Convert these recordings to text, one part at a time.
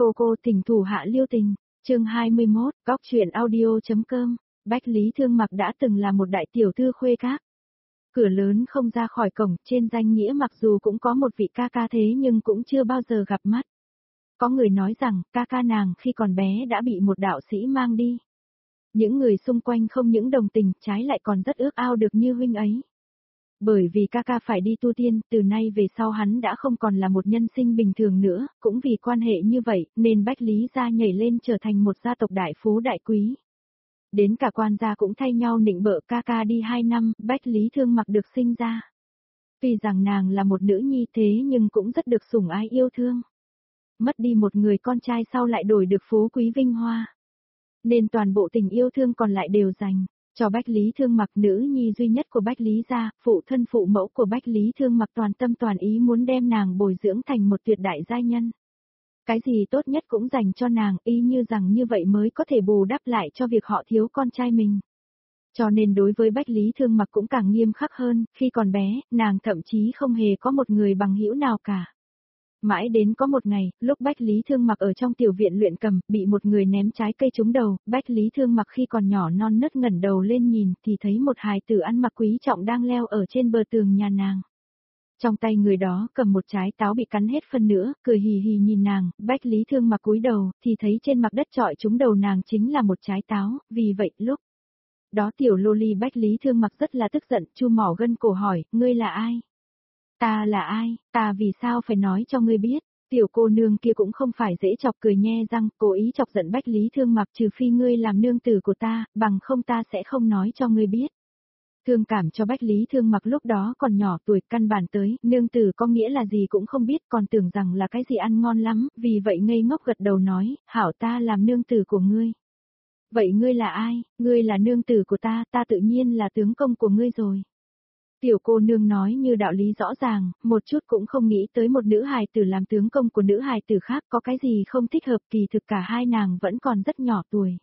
Cô tình thủ hạ lưu tình, chương 21, góc truyện audio.com, Bách Lý Thương Mặc đã từng là một đại tiểu thư khuê các. Cửa lớn không ra khỏi cổng, trên danh nghĩa mặc dù cũng có một vị ca ca thế nhưng cũng chưa bao giờ gặp mắt. Có người nói rằng, ca ca nàng khi còn bé đã bị một đạo sĩ mang đi. Những người xung quanh không những đồng tình, trái lại còn rất ước ao được như huynh ấy. Bởi vì ca ca phải đi tu tiên, từ nay về sau hắn đã không còn là một nhân sinh bình thường nữa, cũng vì quan hệ như vậy, nên Bách Lý gia nhảy lên trở thành một gia tộc đại phú đại quý. Đến cả quan gia cũng thay nhau nịnh bợ ca ca đi 2 năm, Bách Lý Thương Mặc được sinh ra. Tuy rằng nàng là một nữ nhi thế nhưng cũng rất được sủng ái yêu thương. Mất đi một người con trai sau lại đổi được phú quý vinh hoa. Nên toàn bộ tình yêu thương còn lại đều dành cho Bách Lý Thương Mặc, nữ nhi duy nhất của Bách Lý gia, phụ thân phụ mẫu của Bách Lý Thương Mặc toàn tâm toàn ý muốn đem nàng bồi dưỡng thành một tuyệt đại giai nhân. Cái gì tốt nhất cũng dành cho nàng, y như rằng như vậy mới có thể bù đắp lại cho việc họ thiếu con trai mình. Cho nên đối với Bách Lý Thương Mặc cũng càng nghiêm khắc hơn, khi còn bé, nàng thậm chí không hề có một người bằng hữu nào cả. Mãi đến có một ngày, lúc Bách Lý Thương Mặc ở trong tiểu viện luyện cầm, bị một người ném trái cây trúng đầu, Bách Lý Thương Mặc khi còn nhỏ non nớt ngẩng đầu lên nhìn thì thấy một hài tử ăn mặc quý trọng đang leo ở trên bờ tường nhà nàng. Trong tay người đó cầm một trái táo bị cắn hết phân nữa, cười hì hì nhìn nàng, Bách Lý Thương Mặc cúi đầu, thì thấy trên mặt đất trọi trúng đầu nàng chính là một trái táo, vì vậy lúc đó tiểu lô ly Bách Lý Thương Mặc rất là tức giận, chu mỏ gân cổ hỏi, ngươi là ai? Ta là ai, ta vì sao phải nói cho ngươi biết? Tiểu cô nương kia cũng không phải dễ chọc, cười nhe răng, cố ý chọc giận Bách Lý Thương Mặc, trừ phi ngươi làm nương tử của ta, bằng không ta sẽ không nói cho ngươi biết. Thương cảm cho Bách Lý Thương Mặc lúc đó còn nhỏ tuổi, căn bản tới, nương tử có nghĩa là gì cũng không biết, còn tưởng rằng là cái gì ăn ngon lắm, vì vậy ngây ngốc gật đầu nói, hảo, ta làm nương tử của ngươi. Vậy ngươi là ai? Ngươi là nương tử của ta, ta tự nhiên là tướng công của ngươi rồi. Tiểu cô nương nói như đạo lý rõ ràng, một chút cũng không nghĩ tới một nữ hài tử làm tướng công của nữ hài tử khác có cái gì không thích hợp, kỳ thực cả hai nàng vẫn còn rất nhỏ tuổi.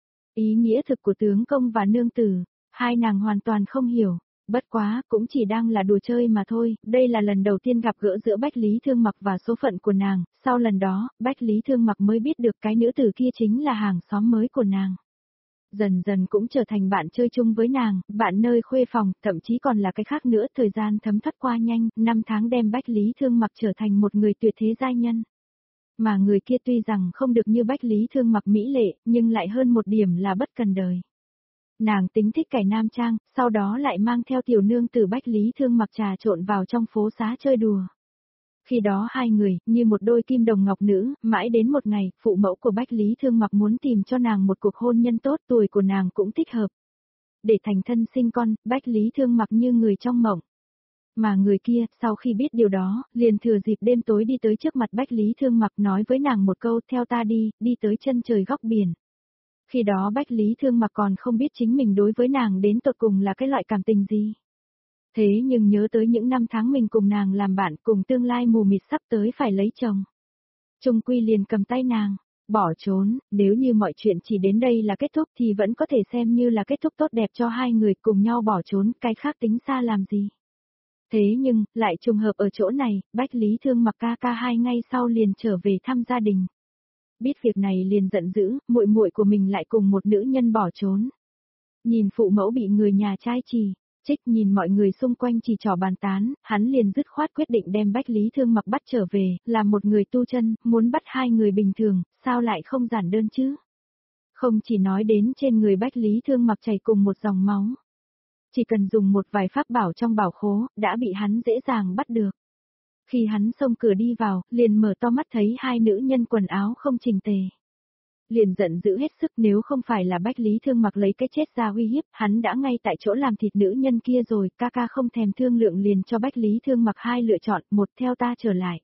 Ý nghĩa thực của tướng công và nương tử, hai nàng hoàn toàn không hiểu, bất quá cũng chỉ đang là đùa chơi mà thôi, đây là lần đầu tiên gặp gỡ giữa Bách Lý Thương Mặc và số phận của nàng, sau lần đó, Bách Lý Thương Mặc mới biết được cái nữ tử kia chính là hàng xóm mới của nàng. Dần dần cũng trở thành bạn chơi chung với nàng, bạn nơi khuê phòng, thậm chí còn là cái khác nữa, thời gian thấm thoát qua nhanh, 5 tháng đem Bách Lý Thương Mặc trở thành một người tuyệt thế giai nhân. Mà người kia tuy rằng không được như Bách Lý Thương Mặc mỹ lệ, nhưng lại hơn một điểm là bất cần đời. Nàng tính thích cải nam trang, sau đó lại mang theo tiểu nương tử Bách Lý Thương Mặc trà trộn vào trong phố xá chơi đùa. Khi đó hai người, như một đôi kim đồng ngọc nữ, mãi đến một ngày, phụ mẫu của Bách Lý Thương Mặc muốn tìm cho nàng một cuộc hôn nhân tốt, tuổi của nàng cũng thích hợp. Để thành thân sinh con, Bách Lý Thương Mặc như người trong mộng. Mà người kia, sau khi biết điều đó, liền thừa dịp đêm tối đi tới trước mặt Bách Lý Thương Mặc nói với nàng một câu, theo ta đi, đi tới chân trời góc biển. Khi đó Bách Lý Thương Mặc còn không biết chính mình đối với nàng đến tột cùng là cái loại cảm tình gì. Thế nhưng nhớ tới những năm tháng mình cùng nàng làm bạn, cùng tương lai mù mịt sắp tới phải lấy chồng. Trung quy liền cầm tay nàng, bỏ trốn, nếu như mọi chuyện chỉ đến đây là kết thúc thì vẫn có thể xem như là kết thúc tốt đẹp cho hai người, cùng nhau bỏ trốn, cái khác tính xa làm gì. Thế nhưng, lại trùng hợp ở chỗ này, Bách Lý Thương Mặc ca ca 2 ngày sau liền trở về thăm gia đình. Biết việc này liền giận dữ, muội muội của mình lại cùng một nữ nhân bỏ trốn. Nhìn phụ mẫu bị người nhà trai trích, nhìn mọi người xung quanh chỉ trỏ bàn tán, hắn liền dứt khoát quyết định đem Bách Lý Thương Mặc bắt trở về, làm một người tu chân, muốn bắt hai người bình thường, sao lại không giản đơn chứ? Không chỉ nói đến trên người Bách Lý Thương Mặc chảy cùng một dòng máu. Chỉ cần dùng một vài pháp bảo trong bảo khố, đã bị hắn dễ dàng bắt được. Khi hắn xông cửa đi vào, liền mở to mắt thấy hai nữ nhân quần áo không chỉnh tề. Liền giận dữ hết sức, nếu không phải là Bách Lý Thương Mặc lấy cái chết ra uy hiếp, hắn đã ngay tại chỗ làm thịt nữ nhân kia rồi, ca ca không thèm thương lượng liền cho Bách Lý Thương Mặc 2 lựa chọn, 1 theo ta trở lại.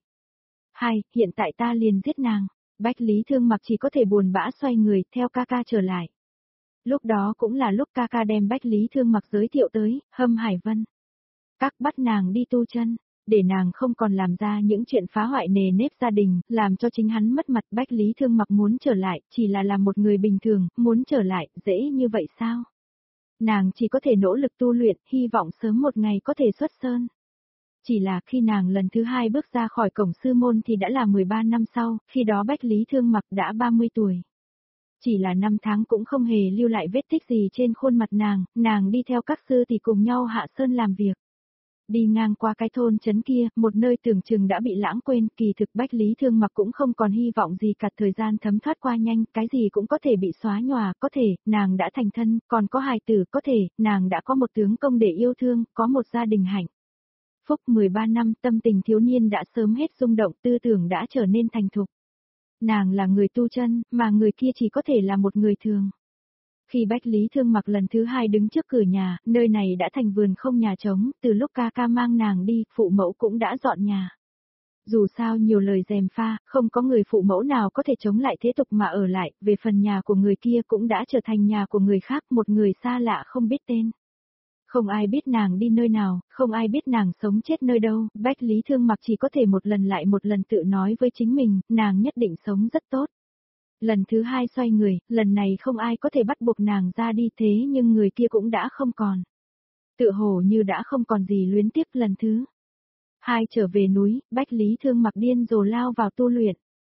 2, hiện tại ta liền giết nàng. Bách Lý Thương Mặc chỉ có thể buồn bã xoay người, theo ca ca trở lại. Lúc đó cũng là lúc ca ca đem Bách Lý Thương Mặc giới thiệu tới, Hâm Hải Vân. Các bắt nàng đi tu chân. Để nàng không còn làm ra những chuyện phá hoại nề nếp gia đình, làm cho chính hắn mất mặt. Bách Lý Thương Mặc muốn trở lại, chỉ là làm một người bình thường, muốn trở lại, dễ như vậy sao? Nàng chỉ có thể nỗ lực tu luyện, hy vọng sớm một ngày có thể xuất sơn. Chỉ là khi nàng lần thứ hai bước ra khỏi cổng sư môn thì đã là 13 năm sau, khi đó Bách Lý Thương Mặc đã 30 tuổi. Chỉ là năm tháng cũng không hề lưu lại vết tích gì trên khuôn mặt nàng đi theo các sư thì cùng nhau hạ sơn làm việc. Đi ngang qua cái thôn trấn kia, một nơi tưởng chừng đã bị lãng quên, kỳ thực Bách Lý Thương Mặc cũng không còn hy vọng gì cả, thời gian thấm thoát qua nhanh, cái gì cũng có thể bị xóa nhòa, có thể, nàng đã thành thân, còn có hài tử, có thể, nàng đã có một tướng công để yêu thương, có một gia đình hạnh phúc. 13 năm, tâm tình thiếu niên đã sớm hết rung động, tư tưởng đã trở nên thành thục. Nàng là người tu chân, mà người kia chỉ có thể là một người thường. Khi Bách Lý Thương Mặc lần thứ hai đứng trước cửa nhà, nơi này đã thành vườn không nhà trống, từ lúc ca ca mang nàng đi, phụ mẫu cũng đã dọn nhà. Dù sao nhiều lời gièm pha, không có người phụ mẫu nào có thể chống lại thế tục mà ở lại, về phần nhà của người kia cũng đã trở thành nhà của người khác, một người xa lạ không biết tên. Không ai biết nàng đi nơi nào, không ai biết nàng sống chết nơi đâu, Bách Lý Thương Mặc chỉ có thể một lần lại một lần tự nói với chính mình, nàng nhất định sống rất tốt. Lần thứ hai xoay người, lần này không ai có thể bắt buộc nàng ra đi, thế nhưng người kia cũng đã không còn. Tựa hồ như đã không còn gì luyến tiếc. Lần thứ hai trở về núi, Bách Lý Thương Mặc điên rồ lao vào tu luyện.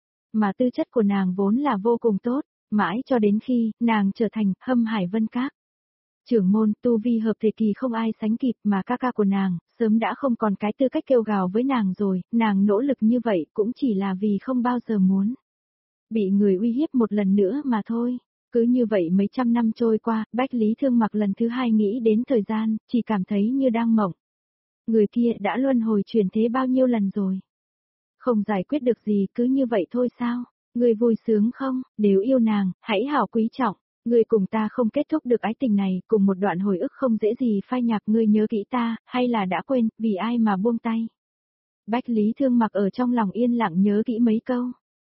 Mà tư chất của nàng vốn là vô cùng tốt, mãi cho đến khi nàng trở thành Hâm Hải Vân Các trưởng môn, tu vi hợp thể kỳ không ai sánh kịp, mà ca ca của nàng sớm đã không còn cái tư cách kêu gào với nàng rồi, nàng nỗ lực như vậy cũng chỉ là vì không bao giờ muốn bị người uy hiếp một lần nữa mà thôi. Cứ như vậy mấy trăm năm trôi qua, Bách Lý Thương Mặc lần thứ hai nghĩ đến thời gian, chỉ cảm thấy như đang mộng. Người kia đã luân hồi chuyển thế bao nhiêu lần rồi? Không giải quyết được gì, cứ như vậy thôi sao? Ngươi vui sướng không? Nếu yêu nàng, hãy hảo quý trọng. Ngươi cùng ta không kết thúc được ái tình này, cùng một đoạn hồi ức không dễ gì phai nhạt, ngươi nhớ kỹ ta, hay là đã quên, vì ai mà buông tay? Bách Lý Thương Mặc ở trong lòng yên lặng nhớ kỹ mấy câu.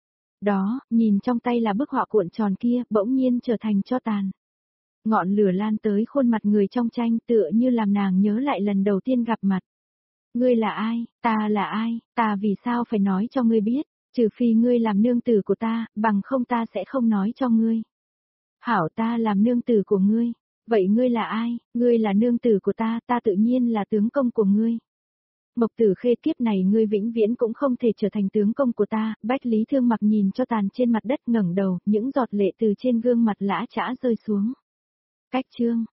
Đó, nhìn trong tay là bức họa cuộn tròn kia, bỗng nhiên trở thành tro tàn. Ngọn lửa lan tới khuôn mặt người trong tranh, tựa như làm nàng nhớ lại lần đầu tiên gặp mặt. Ngươi là ai, ta là ai, ta vì sao phải nói cho ngươi biết, trừ phi ngươi làm nương tử của ta, bằng không ta sẽ không nói cho ngươi. Hảo, ta làm nương tử của ngươi, vậy ngươi là ai, ngươi là nương tử của ta, ta tự nhiên là tướng công của ngươi. Mộc Tử Khê, kiếp này ngươi vĩnh viễn cũng không thể trở thành tướng công của ta. Bách Lý Thương Mặc nhìn cho tàn trên mặt đất, ngẩng đầu, những giọt lệ từ trên gương mặt lã chã rơi xuống. Cách chương